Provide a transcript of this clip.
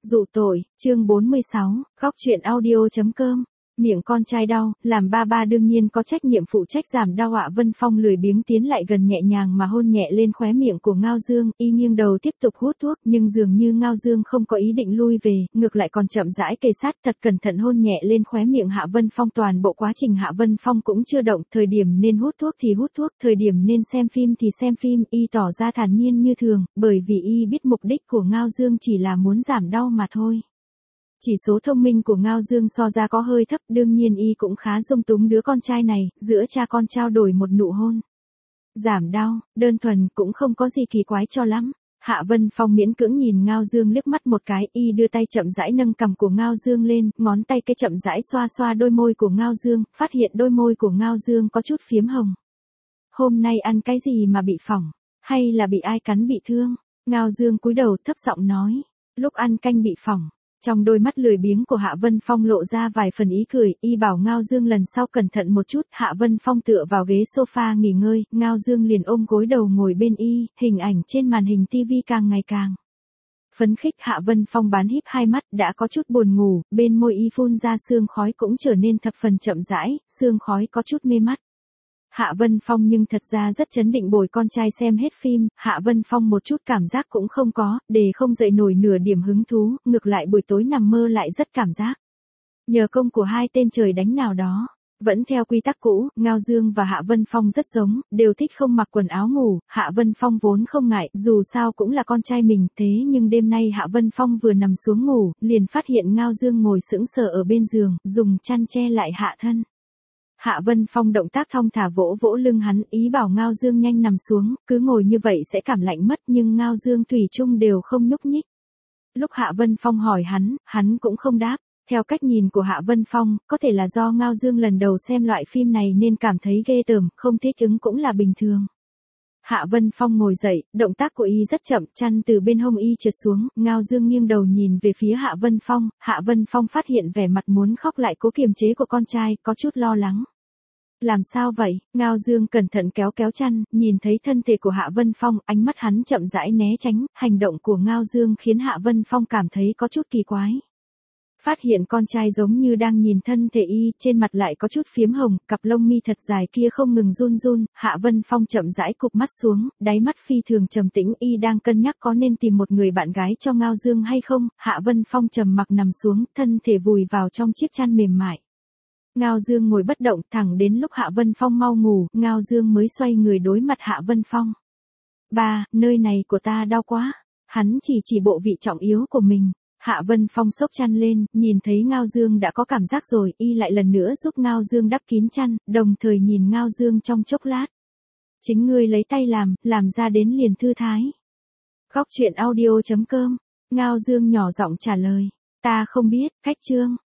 Dụ tội, chương 46, góc truyện audio.com. Miệng con trai đau, làm ba đương nhiên có trách nhiệm phụ trách giảm đau ạ. Vân Phong lười biếng tiến lại gần nhẹ nhàng mà hôn nhẹ lên khóe miệng của Ngao Dương, y nghiêng đầu tiếp tục hút thuốc, nhưng dường như Ngao Dương không có ý định lui về, ngược lại còn chậm rãi kề sát thật cẩn thận hôn nhẹ lên khóe miệng Hạ Vân Phong. Toàn bộ quá trình Hạ Vân Phong cũng chưa động, thời điểm nên hút thuốc thì hút thuốc, thời điểm nên xem phim thì xem phim, y tỏ ra thản nhiên như thường, bởi vì y biết mục đích của Ngao Dương chỉ là muốn giảm đau mà thôi. Chỉ số thông minh của Ngao Dương so ra có hơi thấp, đương nhiên y cũng khá dung túng đứa con trai này, giữa cha con trao đổi một nụ hôn. Giảm đau, đơn thuần cũng không có gì kỳ quái cho lắm. Hạ Vân Phong miễn cưỡng nhìn Ngao Dương liếc mắt một cái, y đưa tay chậm rãi nâng cằm của Ngao Dương lên, ngón tay cái chậm rãi xoa xoa đôi môi của Ngao Dương, phát hiện đôi môi của Ngao Dương có chút phiếm hồng. Hôm nay ăn cái gì mà bị phỏng, hay là bị ai cắn bị thương? Ngao Dương cúi đầu thấp giọng nói, lúc ăn canh bị phỏng. Trong đôi mắt lười biếng của Hạ Vân Phong lộ ra vài phần ý cười, y bảo Ngao Dương lần sau cẩn thận một chút. Hạ Vân Phong tựa vào ghế sofa nghỉ ngơi, Ngao Dương liền ôm gối đầu ngồi bên y, hình ảnh trên màn hình tivi càng ngày càng phấn khích. Hạ Vân Phong bán híp hai mắt, đã có chút buồn ngủ, bên môi y phun ra sương khói cũng trở nên thập phần chậm rãi, sương khói có chút mê mắt. Hạ Vân Phong nhưng thật ra rất chấn định bồi con trai xem hết phim, Hạ Vân Phong một chút cảm giác cũng không có, để không dậy nổi nửa điểm hứng thú, ngược lại buổi tối nằm mơ lại rất cảm giác. Nhờ công của hai tên trời đánh nào đó. Vẫn theo quy tắc cũ, Ngao Dương và Hạ Vân Phong rất giống, đều thích không mặc quần áo ngủ. Hạ Vân Phong vốn không ngại, dù sao cũng là con trai mình, thế nhưng đêm nay Hạ Vân Phong vừa nằm xuống ngủ, liền phát hiện Ngao Dương ngồi sững sờ ở bên giường, dùng chăn che lại hạ thân. Hạ Vân Phong động tác thong thả vỗ vỗ lưng hắn, ý bảo Ngao Dương nhanh nằm xuống, cứ ngồi như vậy sẽ cảm lạnh mất, nhưng Ngao Dương thủy chung đều không nhúc nhích. Lúc Hạ Vân Phong hỏi hắn cũng không đáp. Theo cách nhìn của Hạ Vân Phong, có thể là do Ngao Dương lần đầu xem loại phim này nên cảm thấy ghê tởm, không thích ứng cũng là bình thường. Hạ Vân Phong ngồi dậy, động tác của y rất chậm, chăn từ bên hông y trượt xuống, Ngao Dương nghiêng đầu nhìn về phía Hạ Vân Phong, Hạ Vân Phong phát hiện vẻ mặt muốn khóc lại cố kiềm chế của con trai, có chút lo lắng. Làm sao vậy? Ngao Dương cẩn thận kéo chăn, nhìn thấy thân thể của Hạ Vân Phong, ánh mắt hắn chậm rãi né tránh, hành động của Ngao Dương khiến Hạ Vân Phong cảm thấy có chút kỳ quái. Phát hiện con trai giống như đang nhìn thân thể y, trên mặt lại có chút phiếm hồng, cặp lông mi thật dài kia không ngừng run, Hạ Vân Phong chậm rãi cụp mắt xuống, đáy mắt phi thường trầm tĩnh, y đang cân nhắc có nên tìm một người bạn gái cho Ngao Dương hay không. Hạ Vân Phong trầm mặc nằm xuống, thân thể vùi vào trong chiếc chăn mềm mại. Ngao Dương ngồi bất động, thẳng đến lúc Hạ Vân Phong mau ngủ, Ngao Dương mới xoay người đối mặt Hạ Vân Phong. Ba, nơi này của ta đau quá. Hắn chỉ bộ vị trọng yếu của mình. Hạ Vân Phong xốc chăn lên, nhìn thấy Ngao Dương đã có cảm giác rồi, y lại lần nữa giúp Ngao Dương đắp kín chăn, đồng thời nhìn Ngao Dương trong chốc lát. Chính ngươi lấy tay làm ra đến liền thư thái. Góc truyện audio.com. Ngao Dương nhỏ giọng trả lời. Ta không biết, cách chương.